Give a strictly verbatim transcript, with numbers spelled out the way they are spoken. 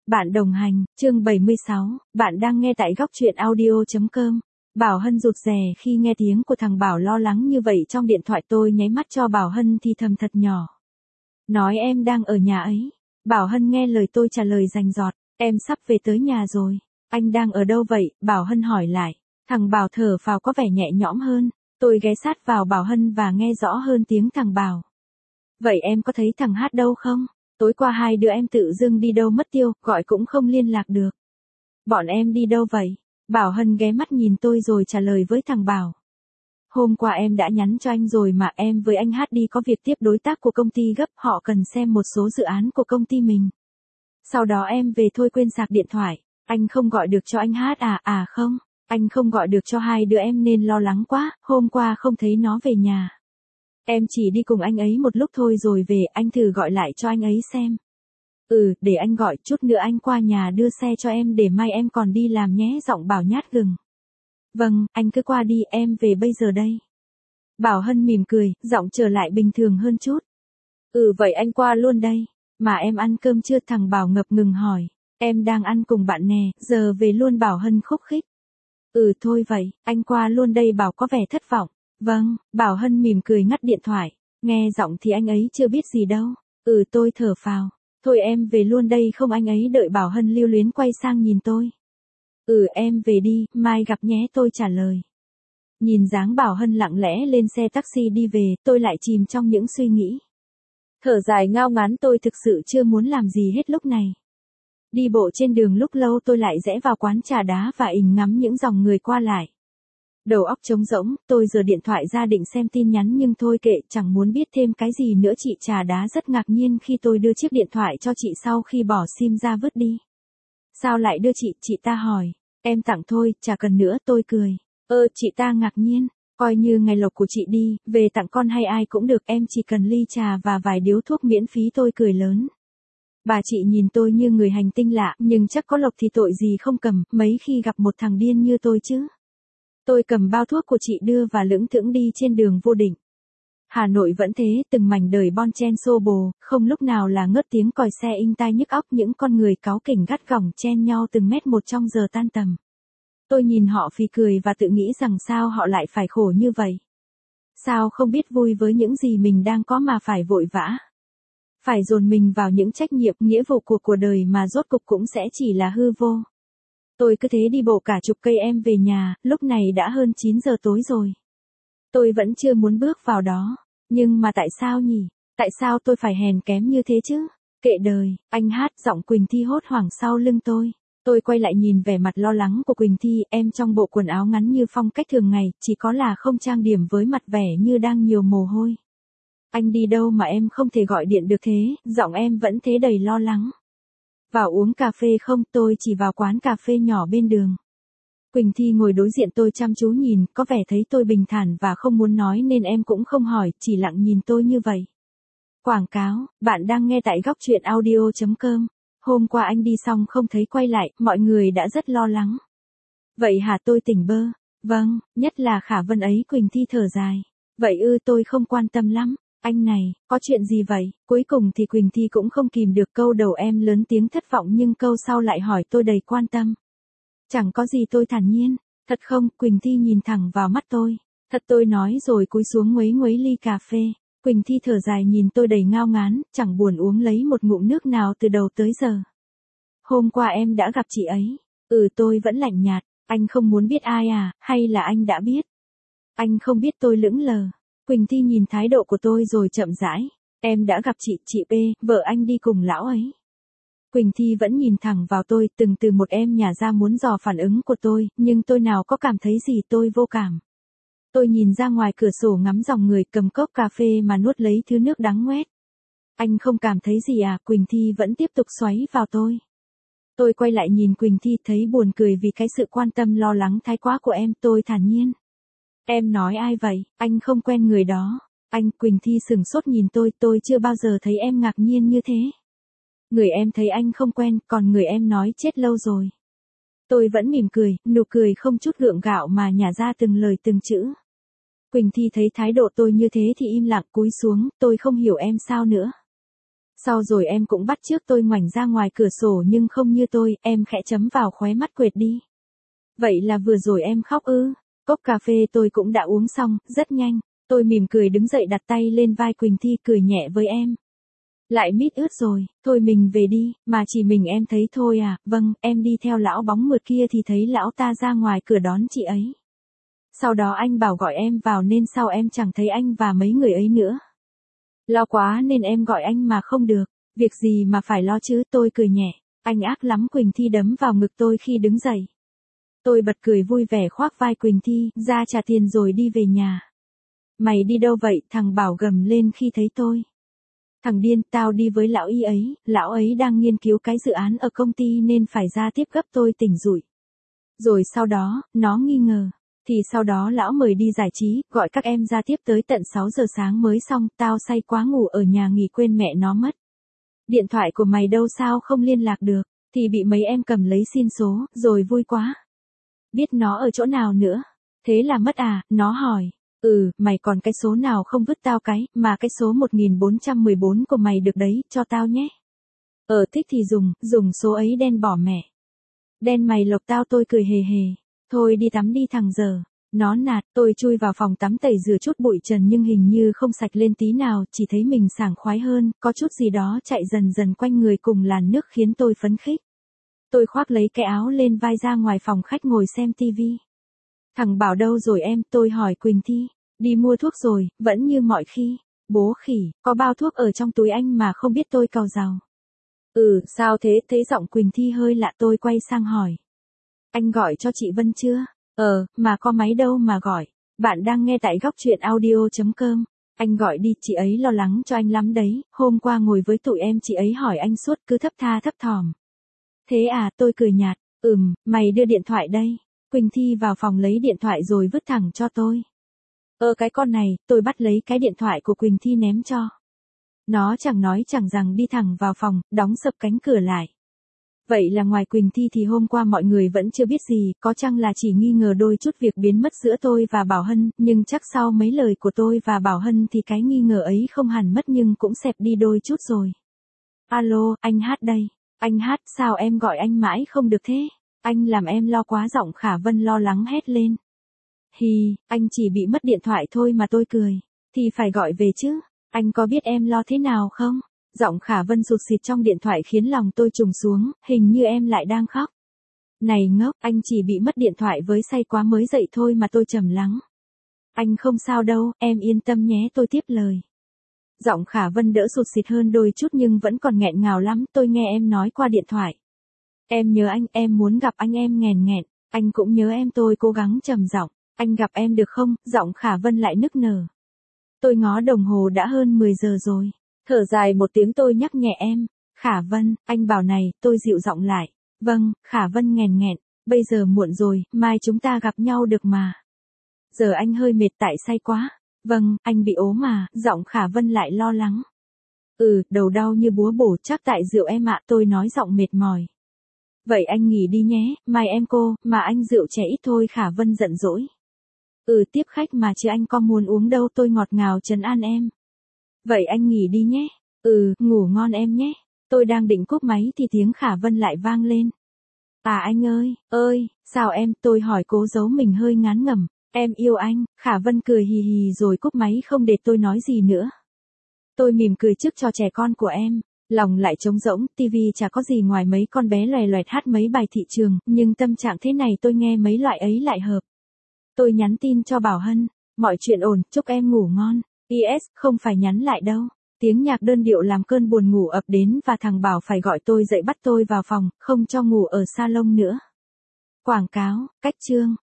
Bạn đồng hành, chương bảy mươi sáu, bạn đang nghe tại góc truyện audio chấm com. Bảo Hân rụt rè khi nghe tiếng của thằng Bảo lo lắng như vậy trong điện thoại, tôi nháy mắt cho Bảo Hân thì thầm thật nhỏ. Nói em đang ở nhà ấy. Bảo Hân nghe lời tôi trả lời rành rọt, em sắp về tới nhà rồi. Anh đang ở đâu vậy? Bảo Hân hỏi lại. Thằng Bảo thở phào có vẻ nhẹ nhõm hơn. Tôi ghé sát vào Bảo Hân và nghe rõ hơn tiếng thằng Bảo. Vậy em có thấy thằng Hát đâu không? Tối qua hai đứa em tự dưng đi đâu mất tiêu, gọi cũng không liên lạc được. Bọn em đi đâu vậy? Bảo Hân ghé mắt nhìn tôi rồi trả lời với thằng Bảo. Hôm qua em đã nhắn cho anh rồi mà, em với anh Hát đi có việc tiếp đối tác của công ty gấp, họ cần xem một số dự án của công ty mình. Sau đó em về thôi quên sạc điện thoại. Anh không gọi được cho anh Hát à? À không, anh không gọi được cho hai đứa em nên lo lắng quá, hôm qua không thấy nó về nhà. Em chỉ đi cùng anh ấy một lúc thôi rồi về, anh thử gọi lại cho anh ấy xem. Ừ, để anh gọi, chút nữa anh qua nhà đưa xe cho em để mai em còn đi làm nhé. Giọng Bảo nhát gừng. Vâng, anh cứ qua đi, em về bây giờ đây. Bảo Hân mỉm cười, giọng trở lại bình thường hơn chút. Ừ vậy anh qua luôn đây. Mà em ăn cơm chưa? Thằng Bảo ngập ngừng hỏi. Em đang ăn cùng bạn nè, giờ về luôn. Bảo Hân khúc khích. Ừ thôi vậy, anh qua luôn đây. Bảo có vẻ thất vọng. Vâng, Bảo Hân mỉm cười ngắt điện thoại. Nghe giọng thì anh ấy chưa biết gì đâu. Ừ tôi thở phào. Thôi em về luôn đây không? Anh ấy đợi. Bảo Hân lưu luyến quay sang nhìn tôi. Ừ em về đi, mai gặp nhé. Tôi trả lời. Nhìn dáng Bảo Hân lặng lẽ lên xe taxi đi về, tôi lại chìm trong những suy nghĩ. Thở dài ngao ngán, tôi thực sự chưa muốn làm gì hết lúc này. Đi bộ trên đường lúc lâu tôi lại rẽ vào quán trà đá và ình ngắm những dòng người qua lại. Đầu óc trống rỗng, tôi giơ điện thoại ra định xem tin nhắn nhưng thôi kệ, chẳng muốn biết thêm cái gì nữa. Chị trà đá rất ngạc nhiên khi tôi đưa chiếc điện thoại cho chị sau khi bỏ sim ra vứt đi. Sao lại đưa chị? Chị ta hỏi. Em tặng thôi, chả cần nữa. Tôi cười. Ơ, chị ta ngạc nhiên. Coi như ngày lộc của chị đi, về tặng con hay ai cũng được, em chỉ cần ly trà và vài điếu thuốc miễn phí. Tôi cười lớn. Bà chị nhìn tôi như người hành tinh lạ, nhưng chắc có lộc thì tội gì không cầm, mấy khi gặp một thằng điên như tôi chứ. Tôi cầm bao thuốc của chị đưa và lững thững đi trên đường vô định. Hà Nội vẫn thế, từng mảnh đời bon chen xô bồ, không lúc nào là ngớt tiếng còi xe inh tai nhức óc, những con người cáu kỉnh gắt gỏng chen nhau từng mét một trong giờ tan tầm. Tôi nhìn họ phì cười và tự nghĩ rằng sao họ lại phải khổ như vậy. Sao không biết vui với những gì mình đang có mà phải vội vã. Phải dồn mình vào những trách nhiệm, nghĩa vụ của cuộc đời mà rốt cục cũng sẽ chỉ là hư vô. Tôi cứ thế đi bộ cả chục cây em về nhà, lúc này đã hơn chín giờ tối rồi. Tôi vẫn chưa muốn bước vào đó. Nhưng mà tại sao nhỉ? Tại sao tôi phải hèn kém như thế chứ? Kệ đời, anh Hát. Giọng Quỳnh Thi hốt hoảng sau lưng tôi. Tôi quay lại nhìn vẻ mặt lo lắng của Quỳnh Thi, em trong bộ quần áo ngắn như phong cách thường ngày, chỉ có là không trang điểm với mặt vẻ như đang nhiều mồ hôi. Anh đi đâu mà em không thể gọi điện được thế? Giọng em vẫn thế đầy lo lắng. Vào uống cà phê không? Tôi chỉ vào quán cà phê nhỏ bên đường. Quỳnh Thi ngồi đối diện tôi chăm chú nhìn, có vẻ thấy tôi bình thản và không muốn nói nên em cũng không hỏi, chỉ lặng nhìn tôi như vậy. Quảng cáo, bạn đang nghe tại góc truyện audio chấm com. Hôm qua anh đi xong không thấy quay lại, mọi người đã rất lo lắng. Vậy hả? Tôi tỉnh bơ. Vâng, nhất là Khả Vân ấy. Quỳnh Thi thở dài. Vậy ư? Tôi không quan tâm lắm. Anh này, có chuyện gì vậy? Cuối cùng thì Quỳnh Thi cũng không kìm được, câu đầu em lớn tiếng thất vọng nhưng câu sau lại hỏi tôi đầy quan tâm. Chẳng có gì. Tôi thản nhiên. Thật không? Quỳnh Thi nhìn thẳng vào mắt tôi. Thật, tôi nói rồi cúi xuống nguấy nguấy ly cà phê. Quỳnh Thi thở dài nhìn tôi đầy ngao ngán, chẳng buồn uống lấy một ngụm nước nào từ đầu tới giờ. Hôm qua em đã gặp chị ấy. Ừ, tôi vẫn lạnh nhạt. Anh không muốn biết ai à, hay là anh đã biết? Anh không biết. Tôi lững lờ. Quỳnh Thi nhìn thái độ của tôi rồi chậm rãi. Em đã gặp chị, chị P, vợ anh đi cùng lão ấy. Quỳnh Thi vẫn nhìn thẳng vào tôi, từng từ một em nhả ra muốn dò phản ứng của tôi, nhưng tôi nào có cảm thấy gì. Tôi vô cảm. Tôi nhìn ra ngoài cửa sổ ngắm dòng người, cầm cốc cà phê mà nuốt lấy thứ nước đắng ngoét. Anh không cảm thấy gì à? Quỳnh Thi vẫn tiếp tục xoáy vào tôi. Tôi quay lại nhìn Quỳnh Thi, thấy buồn cười vì cái sự quan tâm lo lắng thái quá của em. Tôi thản nhiên. Em nói ai vậy? Anh không quen người đó. Anh. Quỳnh Thi sừng sốt nhìn tôi, tôi chưa bao giờ thấy em ngạc nhiên như thế. Người em thấy anh không quen, còn người em nói chết lâu rồi. Tôi vẫn mỉm cười, nụ cười không chút gượng gạo mà nhả ra từng lời từng chữ. Quỳnh Thi thấy thái độ tôi như thế thì im lặng cúi xuống, tôi không hiểu em sao nữa. Sau rồi em cũng bắt chước tôi ngoảnh ra ngoài cửa sổ nhưng không như tôi, em khẽ chấm vào khóe mắt quệt đi. Vậy là vừa rồi em khóc ư? Cốc cà phê tôi cũng đã uống xong, rất nhanh. Tôi mỉm cười đứng dậy đặt tay lên vai Quỳnh Thi cười nhẹ với em. Lại mít ướt rồi, thôi mình về đi, mà chỉ mình em thấy thôi à, vâng, em đi theo lão bóng mượt kia thì thấy lão ta ra ngoài cửa đón chị ấy. Sau đó anh bảo gọi em vào nên sau em chẳng thấy anh và mấy người ấy nữa. Lo quá nên em gọi anh mà không được, việc gì mà phải lo chứ, tôi cười nhẹ. Anh ác lắm, Quỳnh Thi đấm vào ngực tôi khi đứng dậy. Tôi bật cười vui vẻ khoác vai Quỳnh Thi, ra trả tiền rồi đi về nhà. Mày đi đâu vậy? Thằng Bảo gầm lên khi thấy tôi. Thằng điên, tao đi với lão y ấy, lão ấy đang nghiên cứu cái dự án ở công ty nên phải ra tiếp gấp, tôi tỉnh rủi. Rồi sau đó, nó nghi ngờ. Thì sau đó lão mời đi giải trí, gọi các em ra tiếp tới tận sáu giờ sáng mới xong, tao say quá ngủ ở nhà nghỉ quên mẹ nó mất. Điện thoại của mày đâu sao không liên lạc được, thì bị mấy em cầm lấy xin số, rồi vui quá. Biết nó ở chỗ nào nữa. Thế là mất à, nó hỏi. Ừ, mày còn cái số nào không vứt tao cái, mà cái số một nghìn bốn trăm mười bốn của mày được đấy, cho tao nhé. Ờ thích thì dùng, dùng số ấy đen bỏ mẹ. Đen mày lộc tao, tôi cười hề hề. Thôi đi tắm đi thằng giờ. Nó nạt, tôi chui vào phòng tắm tẩy rửa chút bụi trần nhưng hình như không sạch lên tí nào, chỉ thấy mình sảng khoái hơn, có chút gì đó chạy dần dần quanh người cùng làn nước khiến tôi phấn khích. Tôi khoác lấy cái áo lên vai ra ngoài phòng khách ngồi xem tivi. Thằng Bảo đâu rồi em, tôi hỏi Quỳnh Thi. Đi mua thuốc rồi, vẫn như mọi khi. Bố khỉ, có bao thuốc ở trong túi anh mà không biết, tôi cau giàu. Ừ, sao thế, thấy giọng Quỳnh Thi hơi lạ, tôi quay sang hỏi. Anh gọi cho chị Vân chưa? Ờ, mà có máy đâu mà gọi. Bạn đang nghe tại góc truyện audio chấm com. Anh gọi đi, chị ấy lo lắng cho anh lắm đấy, hôm qua ngồi với tụi em chị ấy hỏi anh suốt cứ thấp tha thấp thỏm. Thế à, tôi cười nhạt, ừm, mày đưa điện thoại đây. Quỳnh Thi vào phòng lấy điện thoại rồi vứt thẳng cho tôi. Ơ cái con này, tôi bắt lấy cái điện thoại của Quỳnh Thi ném cho. Nó chẳng nói chẳng rằng đi thẳng vào phòng, đóng sập cánh cửa lại. Vậy là ngoài Quỳnh Thi thì hôm qua mọi người vẫn chưa biết gì, có chăng là chỉ nghi ngờ đôi chút việc biến mất giữa tôi và Bảo Hân, nhưng chắc sau mấy lời của tôi và Bảo Hân thì cái nghi ngờ ấy không hẳn mất nhưng cũng xẹp đi đôi chút rồi. Alo, anh Hát đây. Anh Hát, sao em gọi anh mãi không được thế? Anh làm em lo quá, giọng Khả Vân lo lắng hét lên. Hì, anh chỉ bị mất điện thoại thôi mà, tôi cười. Thì phải gọi về chứ, anh có biết em lo thế nào không? Giọng Khả Vân rụt rịt trong điện thoại khiến lòng tôi trùng xuống, hình như em lại đang khóc. Này ngốc, anh chỉ bị mất điện thoại với say quá mới dậy thôi mà, tôi trầm lắng. Anh không sao đâu, em yên tâm nhé, tôi tiếp lời. Giọng Khả Vân đỡ sụt sịt hơn đôi chút nhưng vẫn còn nghẹn ngào lắm, tôi nghe em nói qua điện thoại. Em nhớ anh, em muốn gặp anh, em nghẹn nghẹn, anh cũng nhớ em, tôi cố gắng trầm giọng. Anh gặp em được không? Giọng Khả Vân lại nức nở. Tôi ngó đồng hồ đã hơn mười giờ rồi. Thở dài một tiếng tôi nhắc nhẹ em. Khả Vân, anh bảo này, tôi dịu giọng lại. Vâng, Khả Vân nghẹn nghẹn, bây giờ muộn rồi, mai chúng ta gặp nhau được mà. Giờ anh hơi mệt tại say quá. Vâng, anh bị ốm mà, giọng Khả Vân lại lo lắng. Ừ, đầu đau như búa bổ, chắc tại rượu em ạ, tôi nói giọng mệt mỏi. Vậy anh nghỉ đi nhé, mai em cô, mà anh rượu trẻ ít thôi, Khả Vân giận dỗi. Ừ, tiếp khách mà chứ anh có muốn uống đâu, tôi ngọt ngào trấn an em. Vậy anh nghỉ đi nhé. Ừ, ngủ ngon em nhé. Tôi đang định cúp máy thì tiếng Khả Vân lại vang lên. À anh ơi, ơi, sao em, tôi hỏi cố giấu mình hơi ngán ngẩm. Em yêu anh, Khả Vân cười hì hì rồi cúp máy không để tôi nói gì nữa. Tôi mỉm cười trước trò trẻ con của em, lòng lại trống rỗng, tivi chả có gì ngoài mấy con bé loè loẹt hát mấy bài thị trường, nhưng tâm trạng thế này tôi nghe mấy loại ấy lại hợp. Tôi nhắn tin cho Bảo Hân, mọi chuyện ổn, chúc em ngủ ngon. pê ét, không phải nhắn lại đâu. Tiếng nhạc đơn điệu làm cơn buồn ngủ ập đến và thằng Bảo phải gọi tôi dậy bắt tôi vào phòng, không cho ngủ ở salon nữa. Quảng cáo, cách chương.